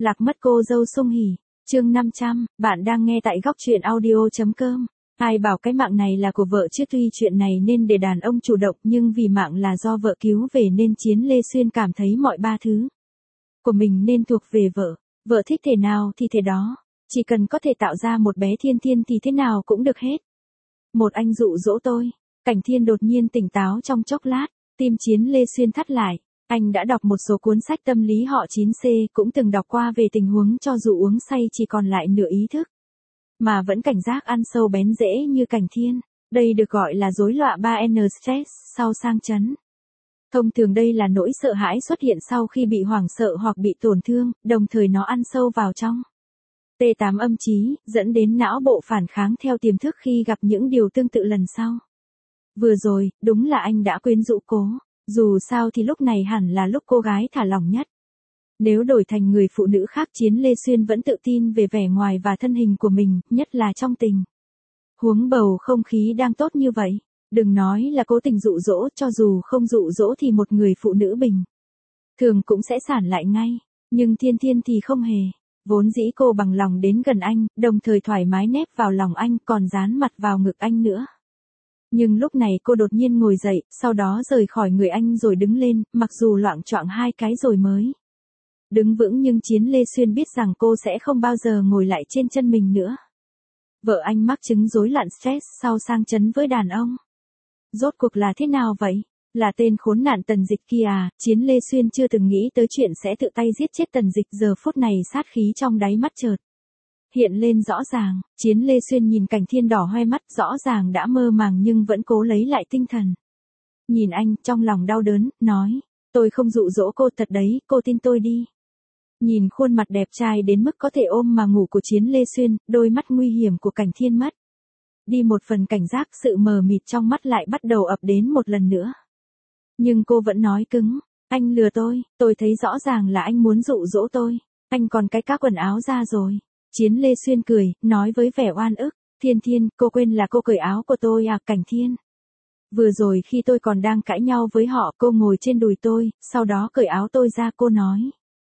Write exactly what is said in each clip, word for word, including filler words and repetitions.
Lạc mất cô dâu Sung Hỉ. Chương năm trăm, bạn đang nghe tại góc truyện audio chấm com. Ai bảo cái mạng này là của vợ chứ, tuy chuyện này nên để đàn ông chủ động nhưng vì mạng là do vợ cứu về nên Chiến Lê Xuyên cảm thấy mọi ba thứ của mình nên thuộc về vợ. Vợ thích thế nào thì thế đó, chỉ cần có thể tạo ra một bé Thiên Thiên thì thế nào cũng được hết. Một anh dụ dỗ tôi. Cảnh Thiên đột nhiên tỉnh táo trong chốc lát, tim Chiến Lê Xuyên thắt lại. Anh đã đọc một số cuốn sách tâm lý họ chín C, cũng từng đọc qua về tình huống cho dù uống say chỉ còn lại nửa ý thức, mà vẫn cảnh giác ăn sâu bén rễ như Cảnh Thiên. Đây được gọi là rối loạn ba N stress sau sang chấn. Thông thường đây là nỗi sợ hãi xuất hiện sau khi bị hoảng sợ hoặc bị tổn thương, đồng thời nó ăn sâu vào trong T tám âm trí, dẫn đến não bộ phản kháng theo tiềm thức khi gặp những điều tương tự lần sau. Vừa rồi, đúng là anh đã quyến rũ cô. Dù sao thì lúc này hẳn là lúc cô gái thả lỏng nhất. Nếu đổi thành người phụ nữ khác, Chiến Lê Xuyên vẫn tự tin về vẻ ngoài và thân hình của mình, nhất là trong tình huống bầu không khí đang tốt như vậy. Đừng nói là cố tình dụ dỗ, cho dù không dụ dỗ thì một người phụ nữ bình thường cũng sẽ sản lại ngay. Nhưng Thiên Thiên thì không hề. Vốn dĩ cô bằng lòng đến gần anh, đồng thời thoải mái nép vào lòng anh, còn dán mặt vào ngực anh nữa. Nhưng lúc này cô đột nhiên ngồi dậy, sau đó rời khỏi người anh rồi đứng lên, mặc dù loạng choạng hai cái rồi mới đứng vững, nhưng Chiến Lê Xuyên biết rằng cô sẽ không bao giờ ngồi lại trên chân mình nữa. Vợ anh mắc chứng rối loạn stress sau sang chấn với đàn ông. Rốt cuộc là thế nào vậy? Là tên khốn nạn Tần Dịch kia à? Chiến Lê Xuyên chưa từng nghĩ tới chuyện sẽ tự tay giết chết Tần Dịch, giờ phút này sát khí trong đáy mắt chợt hiện lên rõ ràng. Chiến Lê Xuyên nhìn Cảnh Thiên đỏ hoe mắt, rõ ràng đã mơ màng nhưng vẫn cố lấy lại tinh thần. Nhìn anh, trong lòng đau đớn, nói, tôi không dụ dỗ cô thật đấy, cô tin tôi đi. Nhìn khuôn mặt đẹp trai đến mức có thể ôm mà ngủ của Chiến Lê Xuyên, đôi mắt nguy hiểm của Cảnh Thiên mất đi một phần cảnh giác, sự mờ mịt trong mắt lại bắt đầu ập đến một lần nữa. Nhưng cô vẫn nói cứng, anh lừa tôi, tôi thấy rõ ràng là anh muốn dụ dỗ tôi, anh còn cái cá quần áo ra rồi. Chiến Lê Xuyên cười, nói với vẻ oan ức, Thiên Thiên, cô quên là cô cởi áo của tôi à? Cảnh Thiên. Vừa rồi khi tôi còn đang cãi nhau với họ, cô ngồi trên đùi tôi, sau đó cởi áo tôi ra, cô nói.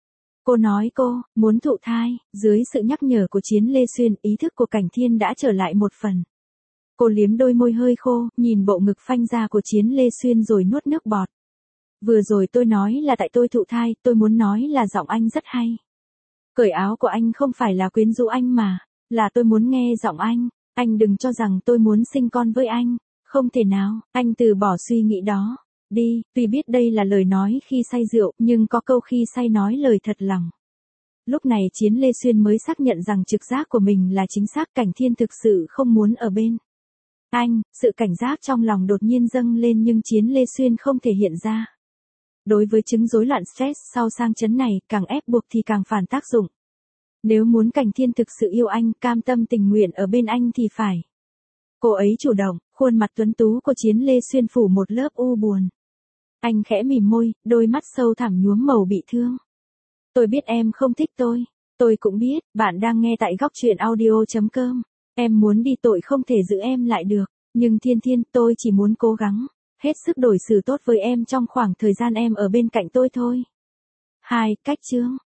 Cô nói cô, muốn thụ thai. Dưới sự nhắc nhở của Chiến Lê Xuyên, ý thức của Cảnh Thiên đã trở lại một phần. Cô liếm đôi môi hơi khô, nhìn bộ ngực phanh ra của Chiến Lê Xuyên rồi nuốt nước bọt. Vừa rồi tôi nói là tại tôi thụ thai, tôi muốn nói là giọng anh rất hay. Cởi áo của anh không phải là quyến rũ anh mà, là tôi muốn nghe giọng anh. Anh đừng cho rằng tôi muốn sinh con với anh. Không thể nào, anh từ bỏ suy nghĩ đó. Đi, tuy biết đây là lời nói khi say rượu, nhưng có câu khi say nói lời thật lòng. Lúc này Chiến Lê Xuyên mới xác nhận rằng trực giác của mình là chính xác. Cảnh Thiên thực sự không muốn ở bên anh. Sự cảnh giác trong lòng đột nhiên dâng lên nhưng Chiến Lê Xuyên không thể hiện ra. Đối với chứng rối loạn stress sau sang chấn này, càng ép buộc thì càng phản tác dụng. Nếu muốn Cảnh Thiên thực sự yêu anh, cam tâm tình nguyện ở bên anh thì phải cô ấy chủ động. Khuôn mặt tuấn tú của Chiến Lê Xuyên phủ một lớp u buồn. Anh khẽ mỉm môi, đôi mắt sâu thẳm nhuốm màu bị thương. Tôi biết em không thích tôi. Tôi cũng biết, bạn đang nghe tại góc truyện audio chấm com. Em muốn đi, tội không thể giữ em lại được. Nhưng Thiên Thiên, tôi chỉ muốn cố gắng hết sức đối xử tốt với em trong khoảng thời gian em ở bên cạnh tôi thôi. Hai, cách chương.